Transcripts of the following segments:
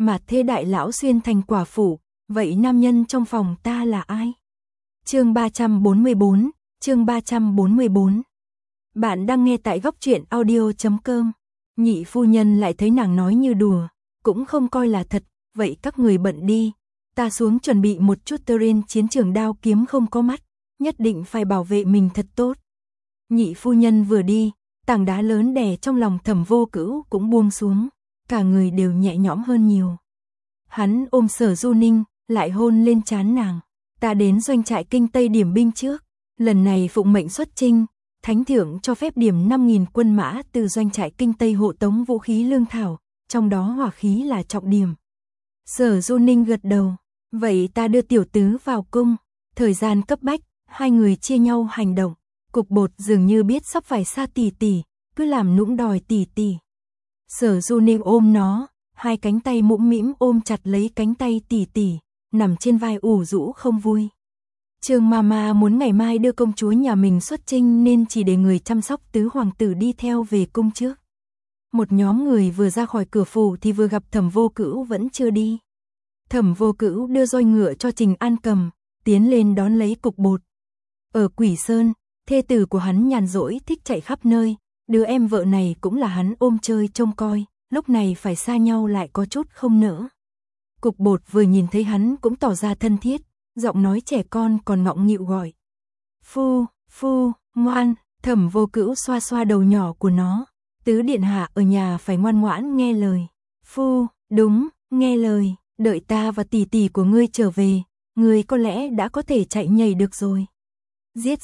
mà thê đại lão xuyên thành quả phụ, vậy nam nhân trong phòng ta là ai? Chương 344, chương 344. Bạn đang nghe tại góc truyện audio.com. Nhị phu nhân lại thấy nàng nói như đùa, cũng không coi là thật, vậy các người bận đi, ta xuống chuẩn bị một chút trên chiến trường đao kiếm không có mắt, nhất định phải bảo vệ mình thật tốt. Nhị phu nhân vừa đi, tảng đá lớn đè trong lòng Thẩm Vô Cữu cũng buông xuống, cả người đều nhẹ nhõm hơn nhiều. Hắn ôm Sở Du Ninh, lại hôn lên trán nàng, ta đến doanh trại Kinh Tây điểm binh trước, lần này phụng mệnh xuất chinh, thánh thượng cho phép điểm 5.000 quân mã từ doanh trại Kinh Tây hộ tống vũ khí lương thảo, trong đó hỏa khí là trọng điểm. Sở Du Ninh gật đầu, vậy ta đưa tiểu tứ vào cung, thời gian cấp bách, hai người chia nhau hành động. Cục Bột dường như biết sắp phải xa tỷ tỷ, cứ làm nũng đòi tỷ tỷ. Sở Du Ninh ôm nó, hai cánh tay mũm mĩm ôm chặt lấy cánh tay tỷ tỷ, nằm trên vai ủ rũ không vui. Trương Mama muốn ngày mai đưa công chúa nhà mình xuất chinh nên chỉ để người chăm sóc tứ hoàng tử đi theo về cung trước. Một nhóm người vừa ra khỏi cửa phủ thì vừa gặp Thẩm Vô Cữu vẫn chưa đi. Thẩm Vô Cữu đưa roi ngựa cho Trình An cầm, tiến lên đón lấy Cục Bột. Ở Quỷ Sơn, thê tử của hắn nhàn rỗi thích chạy khắp nơi, đứa em vợ này cũng là hắn ôm chơi trông coi, lúc này phải xa nhau lại có chút không nỡ. Cục Bột vừa nhìn thấy hắn cũng tỏ ra thân thiết, giọng nói trẻ con còn ngọng nghịu gọi. Phu, phu, ngoan, Thẩm Vô Cữu xoa xoa đầu nhỏ của nó, tứ điện hạ ở nhà phải ngoan ngoãn nghe lời. Phu, đúng, nghe lời, đợi ta và tỷ tỷ của ngươi trở về, ngươi có lẽ đã có thể chạy nhảy được rồi. Giết,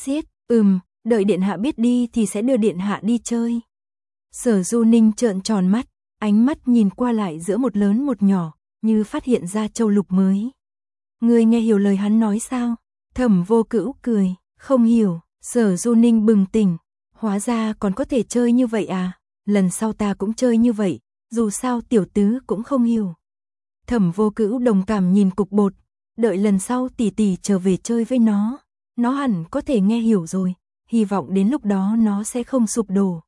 đợi điện hạ biết đi thì sẽ đưa điện hạ đi chơi. Sở Du Ninh trợn tròn mắt, ánh mắt nhìn qua lại giữa một lớn một nhỏ, như phát hiện ra châu lục mới. Ngươi nghe hiểu lời hắn nói sao? Thẩm Vô Cữu cười, không hiểu. Sở Du Ninh bừng tỉnh, hóa ra còn có thể chơi như vậy à? Lần sau ta cũng chơi như vậy, dù sao tiểu tứ cũng không hiểu. Thẩm Vô Cữu đồng cảm nhìn Cục Bột, đợi lần sau tỷ tỷ trở về chơi với nó hẳn có thể nghe hiểu rồi, hy vọng đến lúc đó nó sẽ không sụp đổ.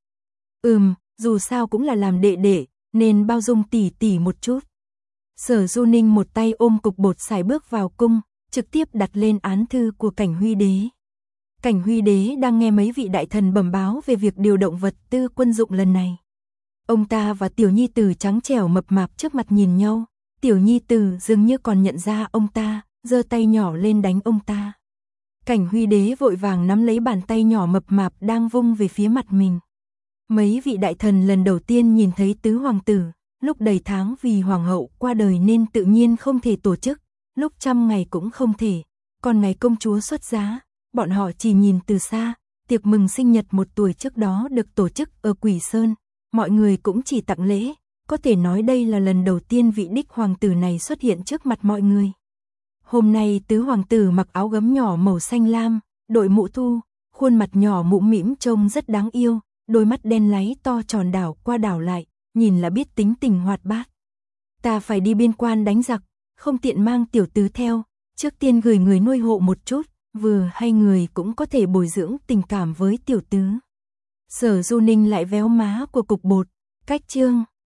Dù sao cũng là làm đệ đệ, nên bao dung tỷ tỷ một chút. Sở Du Ninh một tay ôm Cục Bột sải bước vào cung, trực tiếp đặt lên án thư của Cảnh Huy Đế. Cảnh Huy Đế đang nghe mấy vị đại thần bẩm báo về việc điều động vật tư quân dụng lần này. Ông ta và Tiểu Nhi Tử trắng trẻo mập mạp trước mặt nhìn nhau, Tiểu Nhi Tử dường như còn nhận ra ông ta, giơ tay nhỏ lên đánh ông ta. Cảnh Huy Đế vội vàng nắm lấy bàn tay nhỏ mập mạp đang vung về phía mặt mình. Mấy vị đại thần lần đầu tiên nhìn thấy tứ hoàng tử, lúc đầy tháng vì hoàng hậu qua đời nên tự nhiên không thể tổ chức, lúc 100 ngày cũng không thể, còn ngày công chúa xuất giá, bọn họ chỉ nhìn từ xa, tiệc mừng sinh nhật 1 tuổi trước đó được tổ chức ở Quỷ Sơn, mọi người cũng chỉ tặng lễ, có thể nói đây là lần đầu tiên vị đích hoàng tử này xuất hiện trước mặt mọi người. Hôm nay tứ hoàng tử mặc áo gấm nhỏ màu xanh lam, đội mũ thu, khuôn mặt nhỏ mũm mĩm trông rất đáng yêu, đôi mắt đen láy to tròn đảo qua đảo lại, nhìn là biết tính tình hoạt bát. Ta phải đi biên quan đánh giặc, không tiện mang tiểu tứ theo, trước tiên gửi người nuôi hộ một chút, vừa hay người cũng có thể bồi dưỡng tình cảm với tiểu tứ. Sở Du Ninh lại véo má của Cục Bột, cách chương.